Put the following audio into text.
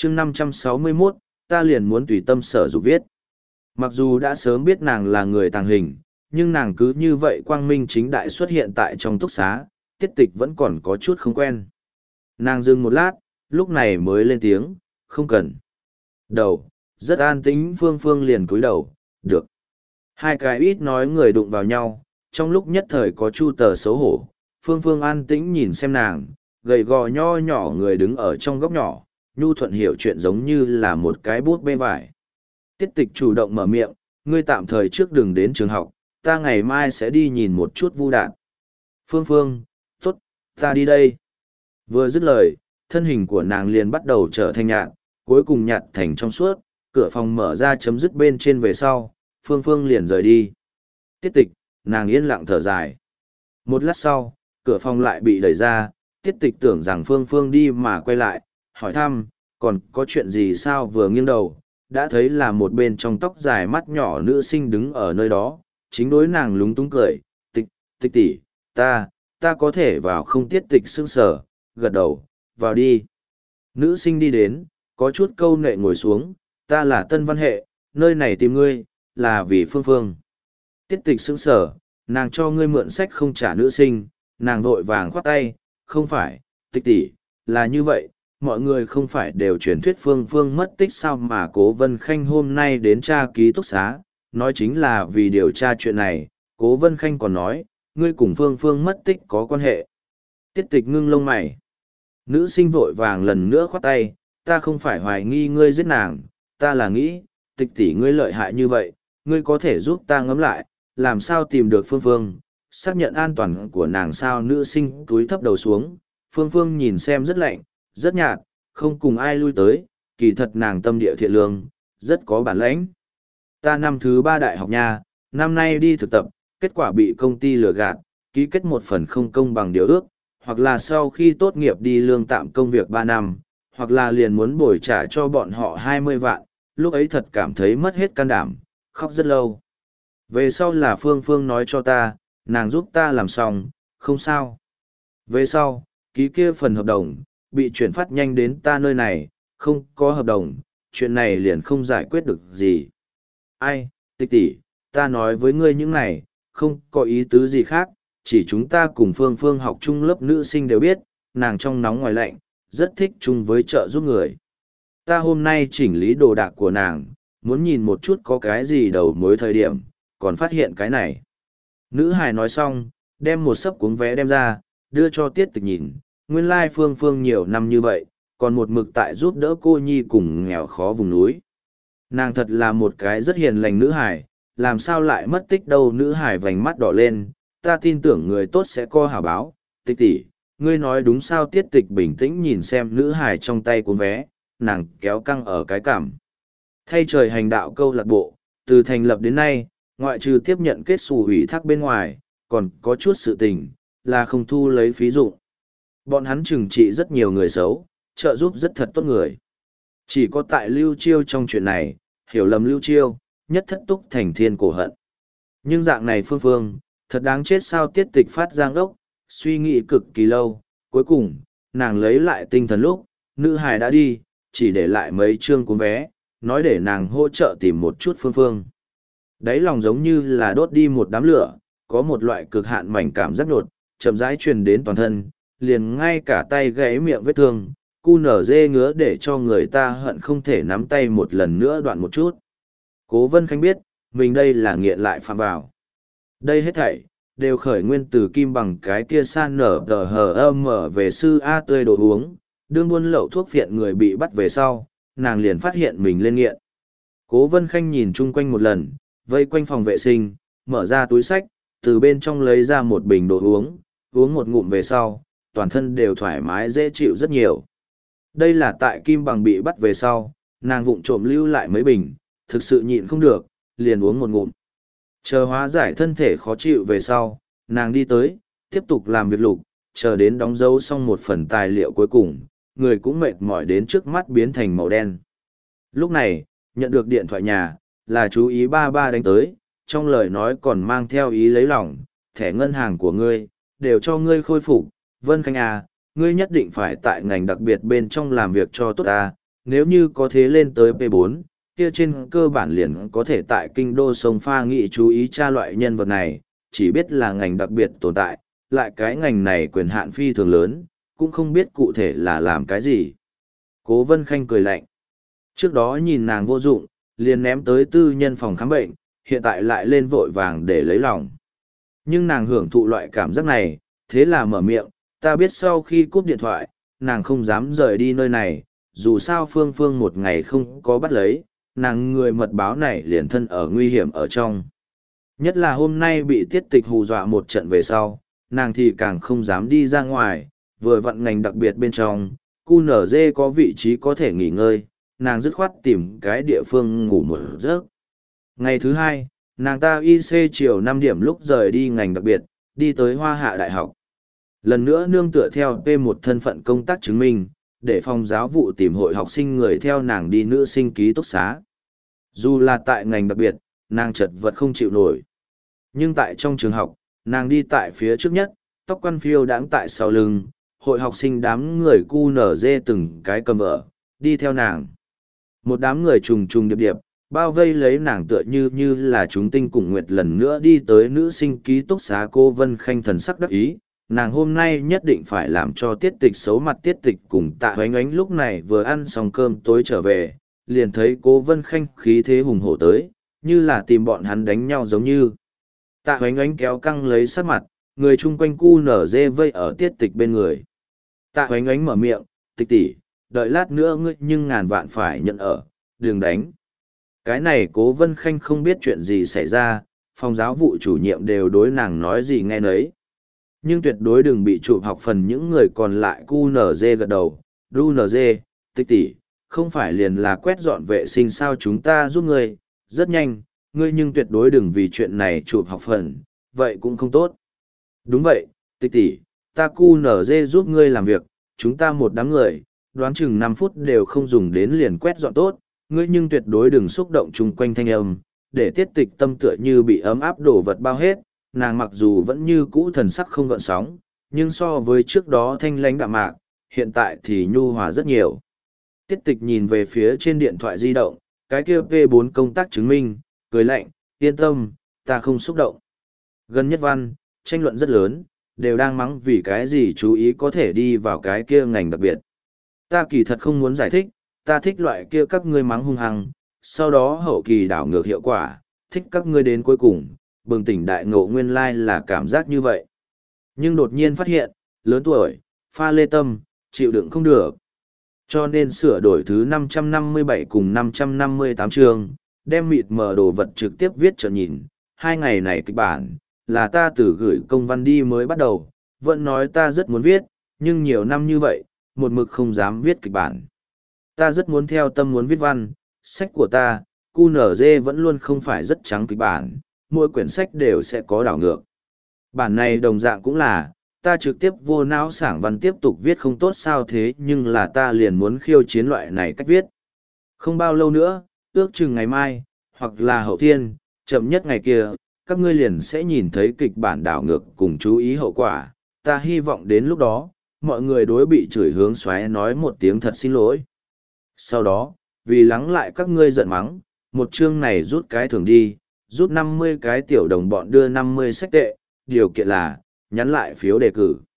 chương 561, ta liền muốn tùy tâm sở dục viết. Mặc dù đã sớm biết nàng là người tàng hình, nhưng nàng cứ như vậy quang minh chính đại xuất hiện tại trong túc xá, Tiết Tịch vẫn còn có chút không quen. Nàng dừng một lát, lúc này mới lên tiếng, không cần. Đầu, rất an tĩnh Phương Phương liền cúi đầu, được. Hai cái ít nói người đụng vào nhau, trong lúc nhất thời có chu tờ xấu hổ, Phương Phương an tĩnh nhìn xem nàng, gầy gò nho nhỏ người đứng ở trong góc nhỏ, nhu thuận hiểu chuyện giống như là một cái bút bê vải. Tiết Tịch chủ động mở miệng, ngươi tạm thời trước đừng đến trường học, ta ngày mai sẽ đi nhìn một chút Vu Đạn. Phương Phương, tốt, ta đi đây. Vừa dứt lời, thân hình của nàng liền bắt đầu trở thành nhạt, cuối cùng nhạt thành trong suốt, cửa phòng mở ra chấm dứt bên trên về sau, Phương Phương liền rời đi. Tiết Tịch, nàng yên lặng thở dài. Một lát sau, cửa phòng lại bị đẩy ra, Tiết Tịch tưởng rằng Phương Phương đi mà quay lại, hỏi thăm, còn có chuyện gì sao vừa nghiêng đầu, đã thấy là một bên trong tóc dài mắt nhỏ nữ sinh đứng ở nơi đó, chính đối nàng lúng túng cười, Tịch tỷ, ta có thể vào không? Tiết Tịch sững sờ, gật đầu, vào đi. Nữ sinh đi đến, có chút câu nệ ngồi xuống, ta là Tân Văn Hệ, nơi này tìm ngươi, là vì Phương Phương. Tiết Tịch sững sờ, nàng cho ngươi mượn sách không trả nữ sinh, nàng vội vàng khoát tay, không phải, Tịch tỷ, là như vậy, mọi người không phải đều truyền thuyết Phương Phương mất tích sao mà Cố Vân Khanh hôm nay đến tra ký túc xá, nói chính là vì điều tra chuyện này, Cố Vân Khanh còn nói, ngươi cùng Phương Phương mất tích có quan hệ. Tiết Tịch ngưng lông mày. Nữ sinh vội vàng lần nữa khoát tay, ta không phải hoài nghi ngươi giết nàng, ta là nghĩ, Tịch tỷ ngươi lợi hại như vậy, ngươi có thể giúp ta ngẫm lại, làm sao tìm được Phương Phương, xác nhận an toàn của nàng sao? Nữ sinh túi thấp đầu xuống, Phương Phương nhìn xem rất lạnh, rất nhạt, không cùng ai lui tới, kỳ thật nàng tâm địa thiện lương, rất có bản lãnh. Ta năm thứ 3 đại học nha, năm nay đi thực tập, kết quả bị công ty lừa gạt, ký kết một phần không công bằng điều ước, hoặc là sau khi tốt nghiệp đi lương tạm công việc 3 năm, hoặc là liền muốn bồi trả cho bọn họ 20 vạn, lúc ấy thật cảm thấy mất hết can đảm, khóc rất lâu. Về sau là Phương Phương nói cho ta, nàng giúp ta làm xong, không sao. Về sau, ký kia phần hợp đồng, bị chuyển phát nhanh đến ta nơi này, không có hợp đồng, chuyện này liền không giải quyết được gì. Ai, Tịch tỷ, ta nói với ngươi những này, không có ý tứ gì khác, chỉ chúng ta cùng Phương Phương học chung lớp nữ sinh đều biết, nàng trong nóng ngoài lạnh, rất thích chung với trợ giúp người. Ta hôm nay chỉnh lý đồ đạc của nàng, muốn nhìn một chút có cái gì đầu mối thời điểm, còn phát hiện cái này. Nữ hài nói xong, đem một sấp cuống vé đem ra, đưa cho Tiết Tịch nhìn, nguyên lai Phương Phương nhiều năm như vậy, còn một mực tại giúp đỡ cô nhi cùng nghèo khó vùng núi. Nàng thật là một cái rất hiền lành nữ hài, làm sao lại mất tích đâu? Nữ hài vành mắt đỏ lên, ta tin tưởng người tốt sẽ có hảo báo. Tịch tỷ, ngươi nói đúng sao? Tiết Tịch bình tĩnh nhìn xem nữ hài trong tay cuốn vé, nàng kéo căng ở cái cằm. Thay trời hành đạo câu lạc bộ, từ thành lập đến nay, ngoại trừ tiếp nhận kết xù ủy thác bên ngoài, còn có chút sự tình, là không thu lấy phí dụng. Bọn hắn trừng trị rất nhiều người xấu, trợ giúp rất thật tốt người. Chỉ có tại Lưu Chiêu trong chuyện này, hiểu lầm Lưu Chiêu, nhất thất túc thành thiên cổ hận. Nhưng dạng này Phương Phương, thật đáng chết sao? Tiết Tịch phát giang đốc, suy nghĩ cực kỳ lâu, cuối cùng, nàng lấy lại tinh thần lúc, nữ hài đã đi, chỉ để lại mấy chương cuốn vé, nói để nàng hỗ trợ tìm một chút Phương Phương. Đáy lòng giống như là đốt đi một đám lửa, có một loại cực hạn mảnh cảm giác nhột, chậm rãi truyền đến toàn thân, liền ngay cả tay gãy miệng vết thương, cu nở dê ngứa để cho người ta hận không thể nắm tay một lần nữa đoạn một chút. Cố Vân Khanh biết, mình đây là nghiện lại phạm vào. Đây hết thảy, đều khởi nguyên từ Kim Bằng cái kia san nở tờ hờ âm mở về sư A tươi đồ uống, đương buôn lậu thuốc phiện người bị bắt về sau, nàng liền phát hiện mình lên nghiện. Cố Vân Khanh nhìn chung quanh một lần, vây quanh phòng vệ sinh, mở ra túi sách, từ bên trong lấy ra một bình đồ uống, uống một ngụm về sau, toàn thân đều thoải mái dễ chịu rất nhiều. Đây là tại Kim Bằng bị bắt về sau, nàng vụng trộm lưu lại mấy bình, thực sự nhịn không được, liền uống một ngụm. Chờ hóa giải thân thể khó chịu về sau, nàng đi tới, tiếp tục làm việc lục, chờ đến đóng dấu xong một phần tài liệu cuối cùng, người cũng mệt mỏi đến trước mắt biến thành màu đen. Lúc này, nhận được điện thoại nhà, là chú ý ba ba đánh tới, trong lời nói còn mang theo ý lấy lòng, thẻ ngân hàng của ngươi, đều cho ngươi khôi phục, Vân Khanh à, ngươi nhất định phải tại ngành đặc biệt bên trong làm việc cho tốt ta, nếu như có thế lên tới P4, kia trên cơ bản liền có thể tại kinh đô sông pha nghị chú ý tra loại nhân vật này, chỉ biết là ngành đặc biệt tồn tại, lại cái ngành này quyền hạn phi thường lớn, cũng không biết cụ thể là làm cái gì. Cố Vân Khanh cười lạnh. Trước đó nhìn nàng vô dụng, liền ném tới tư nhân phòng khám bệnh, hiện tại lại lên vội vàng để lấy lòng. Nhưng nàng hưởng thụ loại cảm giác này, thế là mở miệng, ta biết sau khi cúp điện thoại, nàng không dám rời đi nơi này, dù sao Phương Phương một ngày không có bắt lấy, nàng người mật báo này liền thân ở nguy hiểm ở trong. Nhất là hôm nay bị Tiết Tịch hù dọa một trận về sau, nàng thì càng không dám đi ra ngoài, vừa vặn ngành đặc biệt bên trong, QNZ có vị trí có thể nghỉ ngơi, nàng dứt khoát tìm cái địa phương ngủ một giấc. Ngày thứ hai, nàng ta IC chiều 5 điểm lúc rời đi ngành đặc biệt, đi tới Hoa Hạ Đại học. Lần nữa nương tựa theo P1 thân phận công tác chứng minh, để phòng giáo vụ tìm hội học sinh người theo nàng đi nữ sinh ký túc xá. Dù là tại ngành đặc biệt, nàng chật vật không chịu nổi. Nhưng tại trong trường học, nàng đi tại phía trước nhất, tóc quăn phiêu đãng tại sau lưng, hội học sinh đám người QNZ từng cái cầm vợ, đi theo nàng. Một đám người trùng trùng điệp điệp, bao vây lấy nàng tựa như là chúng tinh cùng nguyệt lần nữa đi tới nữ sinh ký túc xá. Cô Vân Khanh thần sắc đắc ý, nàng hôm nay nhất định phải làm cho Tiết Tịch xấu mặt. Tiết Tịch cùng Tạ Hoánh Ánh lúc này vừa ăn xong cơm tối trở về, liền thấy Cố Vân Khanh khí thế hùng hổ tới, như là tìm bọn hắn đánh nhau giống như. Tạ Hoánh Ánh kéo căng lấy sát mặt, người chung quanh QNZ vây ở Tiết Tịch bên người. Tạ Hoánh Ánh mở miệng, Tịch tỷ, đợi lát nữa ngươi nhưng ngàn vạn phải nhận ở, đừng đánh. Cái này Cố Vân Khanh không biết chuyện gì xảy ra, phòng giáo vụ chủ nhiệm đều đối nàng nói gì nghe nấy. Nhưng tuyệt đối đừng bị chụp học phần. Những người còn lại QNZ gật đầu, QNZ, Tịch tỷ, không phải liền là quét dọn vệ sinh sao, chúng ta giúp ngươi, rất nhanh, ngươi nhưng tuyệt đối đừng vì chuyện này chụp học phần, vậy cũng không tốt. Đúng vậy, Tịch tỷ, ta QNZ giúp ngươi làm việc, chúng ta một đám người, đoán chừng 5 phút đều không dùng đến liền quét dọn tốt, ngươi nhưng tuyệt đối đừng xúc động chung quanh thanh âm, để Tiết Tịch tâm tựa như bị ấm áp đổ vật bao hết. Nàng mặc dù vẫn như cũ thần sắc không gợn sóng, nhưng so với trước đó thanh lãnh đạm mạc, hiện tại thì nhu hòa rất nhiều. Tiết Tịch nhìn về phía trên điện thoại di động, cái kia P4 công tác chứng minh, cười lạnh, yên tâm, ta không xúc động. Gần nhất văn, tranh luận rất lớn, đều đang mắng vì cái gì chú ý có thể đi vào cái kia ngành đặc biệt. Ta kỳ thật không muốn giải thích, ta thích loại kia các ngươi mắng hung hăng, sau đó hậu kỳ đảo ngược hiệu quả, thích các ngươi đến cuối cùng, bừng tỉnh đại ngộ nguyên lai là cảm giác như vậy. Nhưng đột nhiên phát hiện, lớn tuổi, pha lê tâm, chịu đựng không được. Cho nên sửa đổi thứ 557 cùng 558 chương, đem mịt mờ đồ vật trực tiếp viết cho nhìn. 2 ngày này kịch bản, là ta từ gửi công văn đi mới bắt đầu, vẫn nói ta rất muốn viết, nhưng nhiều năm như vậy, một mực không dám viết kịch bản. Ta rất muốn theo tâm muốn viết văn, sách của ta, QNZ vẫn luôn không phải rất trắng kịch bản, mỗi quyển sách đều sẽ có đảo ngược. Bản này đồng dạng cũng là, ta trực tiếp vô não sảng văn tiếp tục viết không tốt sao, thế nhưng là ta liền muốn khiêu chiến loại này cách viết. Không bao lâu nữa, ước chừng ngày mai, hoặc là hậu thiên, chậm nhất ngày kia, các ngươi liền sẽ nhìn thấy kịch bản đảo ngược cùng chú ý hậu quả. Ta hy vọng đến lúc đó, mọi người đối bị chửi hướng xoáy nói một tiếng thật xin lỗi. Sau đó, vì lắng lại các ngươi giận mắng, một chương này rút cái thưởng đi, rút 50 cái tiểu đồng bọn đưa 50 sách tệ, điều kiện là, nhắn lại phiếu đề cử.